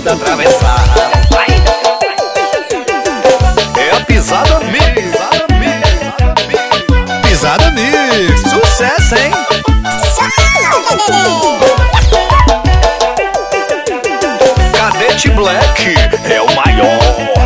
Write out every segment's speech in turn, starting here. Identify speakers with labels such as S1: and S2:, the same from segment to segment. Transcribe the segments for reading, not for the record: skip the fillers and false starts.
S1: tudo atravessado. É a pisada mix. Pisada mix, sucesso, hein? Cadete Black é o maior.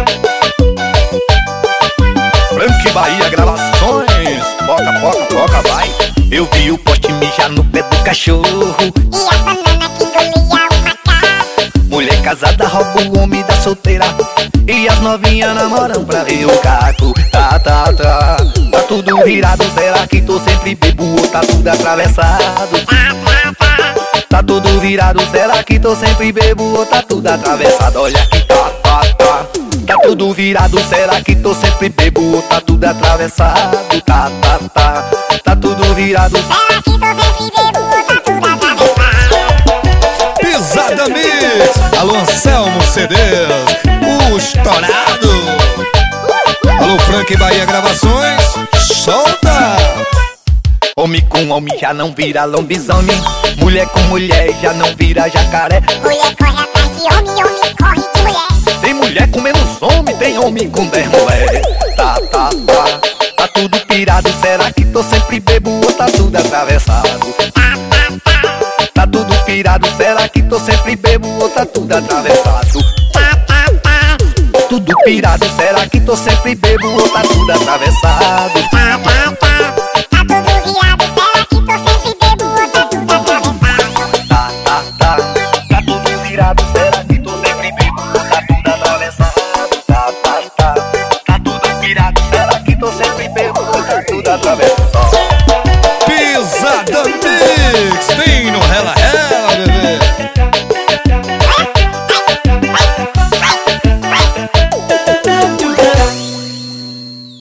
S1: Frank Bahia Gravações. Boca, vai. Eu vi o poste mijar no pé do cachorro
S2: E a banana que engolia o macaco.
S1: Mulher casada rouba o homem da solteira e as novinhas namoram pra ver o caco. Tá tudo virado, será que tô sempre bebo ou tá tudo atravessado? Tá tudo virado, será que tô sempre bebo ou tá tudo atravessado? Olha aqui, tá tudo virado, será que tô sempre bebo ou tá tudo atravessado? Tá tudo virado,
S2: Será que tô sempre bebo ou tá tudo atravessado?
S1: Pisada Mix. Alô Anselmo CDs, o estourado. Alô Frank Bahia Gravações, solta. Homem com homem já não vira lobisomem, mulher com mulher já não vira jacaré.
S2: Mulher corre atrás de homem, homem corre de mulher.
S1: Tem mulher com menos homem, tem homem com 10 mulheres. Tá tudo pirado, será que tô sempre bebo ou tá tudo atravessado? Tá tudo pirado, será que tô sempre bebo ou tá tudo atravessado? Tudo pirado, será que tô sempre bebo ou tá tudo atravessado?
S2: Tá tudo virado, será que tô sempre bebo ou tá tudo atravessado?
S1: Tá tudo virado, será que tô sempre bebo ou tá tudo atravessado? Tá tudo pirado, será que tô sempre bebo ou tá tudo atravessado?